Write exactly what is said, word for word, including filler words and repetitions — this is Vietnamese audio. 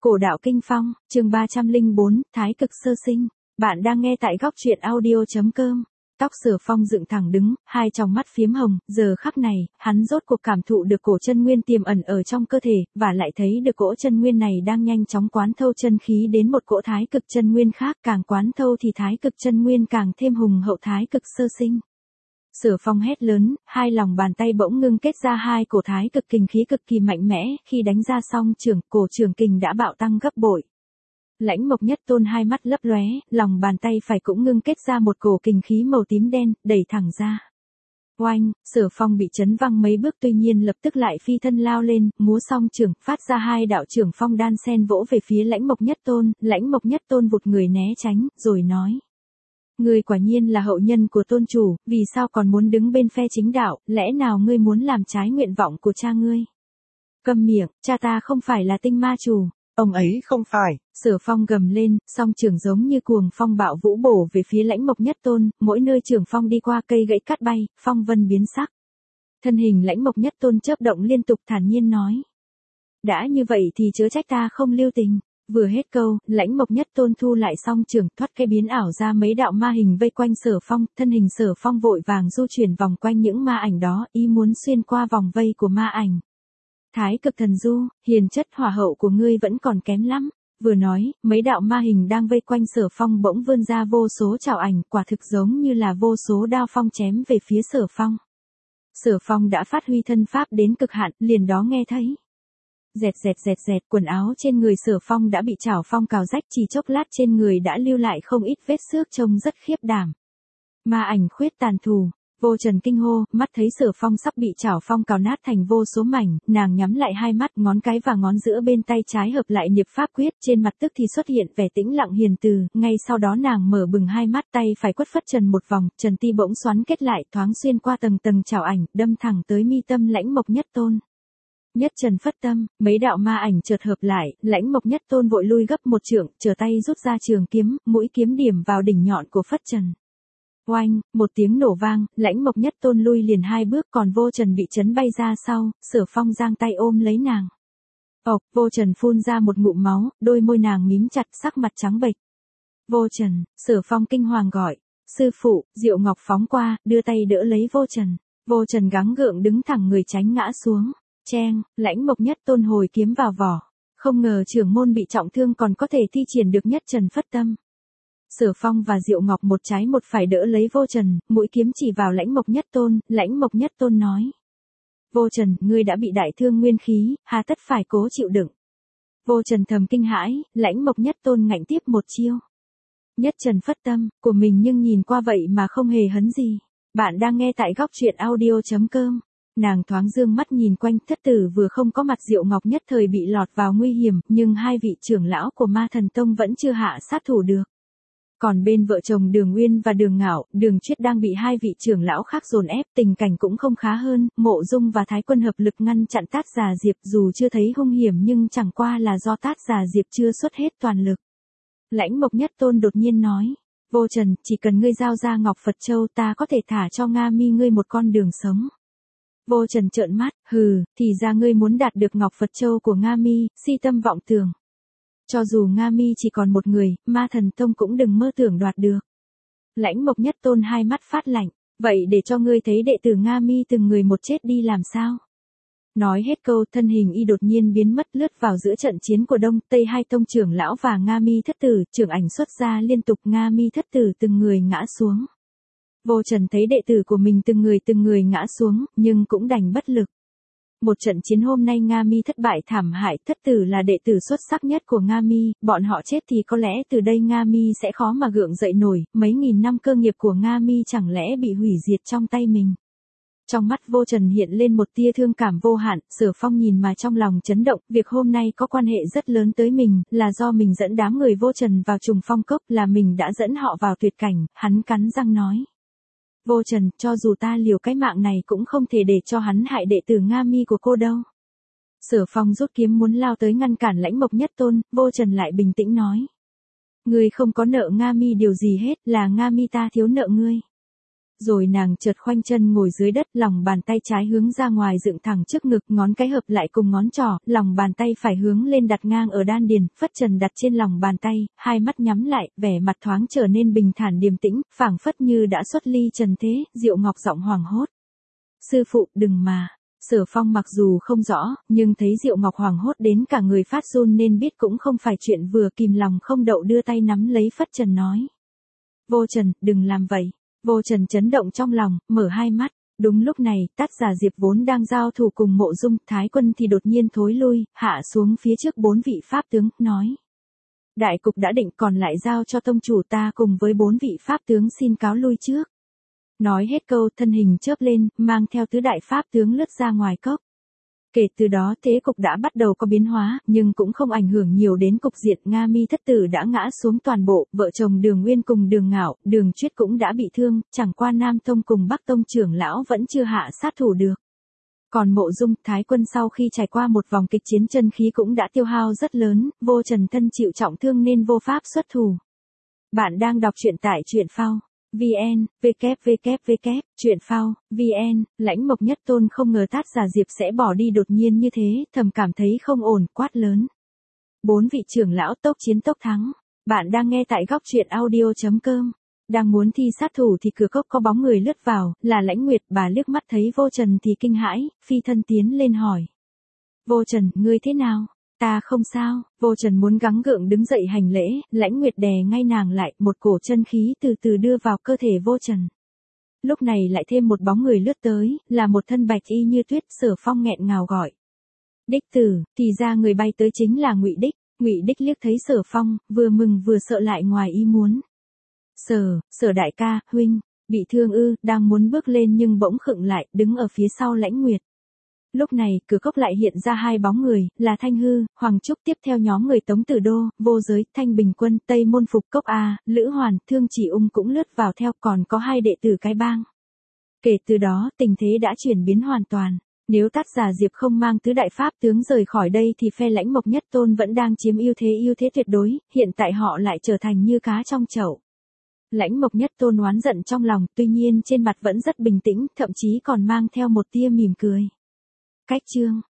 Cổ đạo kinh phong, chương ba trăm lẻ bốn, Thái cực sơ sinh. Bạn đang nghe tại góc truyện audio chấm com. Tóc Sở Phong dựng thẳng đứng, hai tròng mắt phiếm hồng, giờ khắc này, hắn rốt cuộc cảm thụ được cổ chân nguyên tiềm ẩn ở trong cơ thể, và lại thấy được cỗ chân nguyên này đang nhanh chóng quán thâu chân khí đến một cỗ thái cực chân nguyên khác, càng quán thâu thì thái cực chân nguyên càng thêm hùng hậu thái cực sơ sinh. Sở Phong hét lớn, hai lòng bàn tay bỗng ngưng kết ra hai cổ thái cực kình khí cực kỳ mạnh mẽ, khi đánh ra song trưởng, cổ trường kình đã bạo tăng gấp bội. Lãnh Mộc Nhất Tôn hai mắt lấp lóe, lòng bàn tay phải cũng ngưng kết ra một cổ kình khí màu tím đen, đẩy thẳng ra. Oanh, Sở Phong bị chấn văng mấy bước, tuy nhiên lập tức lại phi thân lao lên, múa song trưởng, phát ra hai đạo trưởng phong đan sen vỗ về phía Lãnh Mộc Nhất Tôn. Lãnh Mộc Nhất Tôn vụt người né tránh, rồi nói: Ngươi quả nhiên là hậu nhân của tôn chủ, vì sao còn muốn đứng bên phe chính đạo, lẽ nào ngươi muốn làm trái nguyện vọng của cha ngươi? Câm miệng, cha ta không phải là tinh ma chủ. Ông ấy không phải. Sở Phong gầm lên, song trường giống như cuồng phong bạo vũ bổ về phía Lãnh Mộc Nhất Tôn, mỗi nơi trường phong đi qua cây gãy cắt bay, phong vân biến sắc. Thân hình Lãnh Mộc Nhất Tôn chớp động liên tục, thản nhiên nói: Đã như vậy thì chớ trách ta không lưu tình. Vừa hết câu, Lãnh Mộc Nhất Tôn thu lại song trường, thoát cái biến ảo ra mấy đạo ma hình vây quanh Sở Phong, thân hình Sở Phong vội vàng du chuyển vòng quanh những ma ảnh đó, ý muốn xuyên qua vòng vây của ma ảnh. Thái cực thần du, hiền chất hỏa hậu của ngươi vẫn còn kém lắm. Vừa nói, mấy đạo ma hình đang vây quanh Sở Phong bỗng vươn ra vô số chảo ảnh, quả thực giống như là vô số đao phong chém về phía Sở Phong. Sở Phong đã phát huy thân pháp đến cực hạn, liền đó nghe thấy dẹt dẹt dẹt dẹt, quần áo trên người Sở Phong đã bị chảo phong cào rách, chỉ chốc lát trên người đã lưu lại không ít vết xước trông rất khiếp đảm. Ma ảnh khuyết tàn thù. Vô Trần kinh hô, mắt thấy Sở Phong sắp bị chảo phong cào nát thành vô số mảnh, nàng nhắm lại hai mắt, ngón cái và ngón giữa bên tay trái hợp lại niệm pháp quyết, trên mặt tức thì xuất hiện vẻ tĩnh lặng hiền từ, ngay sau đó nàng mở bừng hai mắt, tay phải quất phất trần một vòng, trần ti bỗng xoắn kết lại, thoáng xuyên qua tầng tầng chảo ảnh, đâm thẳng tới mi tâm Lãnh Mộc Nhất Tôn. Nhất trần phất tâm, mấy đạo ma ảnh chợt hợp lại, Lãnh Mộc Nhất Tôn vội lui gấp một trượng, trở tay rút ra trường kiếm, mũi kiếm điểm vào đỉnh nhọn của phất trần. Oanh, một tiếng nổ vang, Lãnh Mộc Nhất Tôn lui liền hai bước, còn Vô Trần bị chấn bay ra sau, Sở Phong giang tay ôm lấy nàng. Ộc, Vô Trần phun ra một ngụm máu, đôi môi nàng mím chặt, sắc mặt trắng bệch. Vô Trần, Sở Phong kinh hoàng gọi: Sư phụ. Diệu Ngọc phóng qua, đưa tay đỡ lấy Vô Trần. Vô Trần gắng gượng đứng thẳng người tránh ngã xuống. Cheng, Lãnh Mộc Nhất Tôn hồi kiếm vào vỏ. Không ngờ trưởng môn bị trọng thương còn có thể thi triển được nhất trần phất tâm. Sở Phong và Diệu Ngọc một trái một phải đỡ lấy Vô Trần, mũi kiếm chỉ vào Lãnh Mộc Nhất Tôn. Lãnh Mộc Nhất Tôn nói: Vô Trần, ngươi đã bị đại thương nguyên khí, hà tất phải cố chịu đựng. Vô Trần thầm kinh hãi, Lãnh Mộc Nhất Tôn ngạnh tiếp một chiêu. Nhất trần phất tâm, của mình nhưng nhìn qua vậy mà không hề hấn gì. Bạn đang nghe tại góc truyện audio chấm com. Nàng thoáng dương mắt nhìn quanh, thất tử vừa không có mặt, Diệu Ngọc nhất thời bị lọt vào nguy hiểm, nhưng hai vị trưởng lão của Ma Thần Tông vẫn chưa hạ sát thủ được. Còn bên vợ chồng Đường Uyên và Đường Ngạo, Đường Chuyết đang bị hai vị trưởng lão khác dồn ép, tình cảnh cũng không khá hơn. Mộ Dung và Thái Quân hợp lực ngăn chặn Tát Già Diệp, dù chưa thấy hung hiểm nhưng chẳng qua là do Tát Già Diệp chưa xuất hết toàn lực. Lãnh Mộc Nhất Tôn đột nhiên nói: Vô Trần, chỉ cần ngươi giao ra Ngọc Phật Châu, ta có thể thả cho Nga Mi ngươi một con đường sống. Vô Trần trợn mắt, hừ, thì ra ngươi muốn đạt được Ngọc Phật Châu của Nga Mi, si tâm vọng tưởng. Cho dù Nga Mi chỉ còn một người, Ma Thần Tông cũng đừng mơ tưởng đoạt được. Lãnh Mộc Nhất Tôn hai mắt phát lạnh: Vậy để cho ngươi thấy đệ tử Nga Mi từng người một chết đi làm sao? Nói hết câu, thân hình y đột nhiên biến mất, lướt vào giữa trận chiến của Đông, Tây hai tông trưởng lão và Nga Mi thất tử, trưởng ảnh xuất ra liên tục, Nga Mi thất tử từng người ngã xuống. Vô Trần thấy đệ tử của mình từng người từng người ngã xuống, nhưng cũng đành bất lực. Một trận chiến hôm nay Nga Mi thất bại thảm hại, thất tử là đệ tử xuất sắc nhất của Nga Mi, bọn họ chết thì có lẽ từ đây Nga Mi sẽ khó mà gượng dậy nổi, mấy nghìn năm cơ nghiệp của Nga Mi chẳng lẽ bị hủy diệt trong tay mình. Trong mắt Vô Trần hiện lên một tia thương cảm vô hạn, Sở Phong nhìn mà trong lòng chấn động, việc hôm nay có quan hệ rất lớn tới mình, là do mình dẫn đám người Vô Trần vào trùng phong cốc, là mình đã dẫn họ vào tuyệt cảnh, hắn cắn răng nói: Vô Trần, cho dù ta liều cái mạng này cũng không thể để cho hắn hại đệ tử Nga Mi của cô đâu. Sở Phong rút kiếm muốn lao tới ngăn cản Lãnh Mộc Nhất Tôn, Vô Trần lại bình tĩnh nói: Ngươi không có nợ Nga Mi điều gì hết, là Nga Mi ta thiếu nợ ngươi. Rồi nàng chợt khoanh chân ngồi dưới đất, lòng bàn tay trái hướng ra ngoài dựng thẳng trước ngực, ngón cái hợp lại cùng ngón trỏ, lòng bàn tay phải hướng lên đặt ngang ở đan điền, phất trần đặt trên lòng bàn tay, hai mắt nhắm lại, vẻ mặt thoáng trở nên bình thản điềm tĩnh, phảng phất như đã xuất ly trần thế. Diệu Ngọc giọng hoảng hốt. Sư phụ, đừng mà. Sở Phong mặc dù không rõ, nhưng thấy Diệu Ngọc hoảng hốt đến cả người phát run nên biết cũng không phải chuyện vừa, kìm lòng không đậu đưa tay nắm lấy phất trần nói. Vô Trần, đừng làm vậy. Vô Trần chấn động trong lòng, mở hai mắt. Đúng lúc này, Tát Giả Diệp vốn đang giao thủ cùng Mộ Dung Thái Quân thì đột nhiên thối lui, hạ xuống phía trước bốn vị pháp tướng, nói. Đại cục đã định, còn lại giao cho tông chủ ta cùng với bốn vị pháp tướng xin cáo lui trước. Nói hết câu, thân hình chớp lên, mang theo tứ đại pháp tướng lướt ra ngoài cốc. Kể từ đó thế cục đã bắt đầu có biến hóa, nhưng cũng không ảnh hưởng nhiều đến cục diện. Nga Mi thất tử đã ngã xuống toàn bộ, vợ chồng Đường Nguyên cùng Đường Ngạo, Đường Chuyết cũng đã bị thương, chẳng qua Nam Tông cùng Bắc Tông trưởng lão vẫn chưa hạ sát thủ được. Còn Mộ Dung Thái Quân sau khi trải qua một vòng kịch chiến chân khí cũng đã tiêu hao rất lớn, Vô Trần thân chịu trọng thương nên vô pháp xuất thủ. Bạn đang đọc truyện tại truyện phao. vn, www, truyện phao, vn, Lãnh Mộc Nhất Tôn không ngờ Tát Giả Diệp sẽ bỏ đi đột nhiên như thế, thầm cảm thấy không ổn, quát lớn. Bốn vị trưởng lão tốc chiến tốc thắng. Bạn đang nghe tại góc truyện audio.com. Đang muốn thi sát thủ thì cửa cốc có bóng người lướt vào, là Lãnh Nguyệt. Bà liếc mắt thấy Vô Trần thì kinh hãi, phi thân tiến lên hỏi. Vô Trần, ngươi thế nào? Ta không sao. Vô Trần muốn gắng gượng đứng dậy hành lễ, Lãnh Nguyệt đè ngay nàng lại, một cổ chân khí từ từ đưa vào cơ thể Vô Trần. Lúc này lại thêm một bóng người lướt tới, là một thân bạch y như tuyết. Sở Phong nghẹn ngào gọi. Đích tử, thì ra người bay tới chính là Ngụy Đích. Ngụy Đích liếc thấy Sở Phong, vừa mừng vừa sợ lại ngoài ý muốn. Sở, Sở đại ca, huynh, bị thương ư? Đang muốn bước lên nhưng bỗng khựng lại, đứng ở phía sau Lãnh Nguyệt. Lúc này, cửa cốc lại hiện ra hai bóng người, là Thanh Hư, Hoàng Trúc, tiếp theo nhóm người Tống Tử Đô, Vô Giới, Thanh Bình Quân, Tây Môn Phục, Cốc A, Lữ Hoàn, Thương Chỉ Ung cũng lướt vào theo, còn có hai đệ tử cái bang. Kể từ đó, tình thế đã chuyển biến hoàn toàn. Nếu Tát Giả Diệp không mang tứ đại pháp tướng rời khỏi đây thì phe Lãnh Mộc Nhất Tôn vẫn đang chiếm ưu thế ưu thế tuyệt đối, hiện tại họ lại trở thành như cá trong chậu. Lãnh Mộc Nhất Tôn oán giận trong lòng, tuy nhiên trên mặt vẫn rất bình tĩnh, thậm chí còn mang theo một tia mỉm cười. Cách chương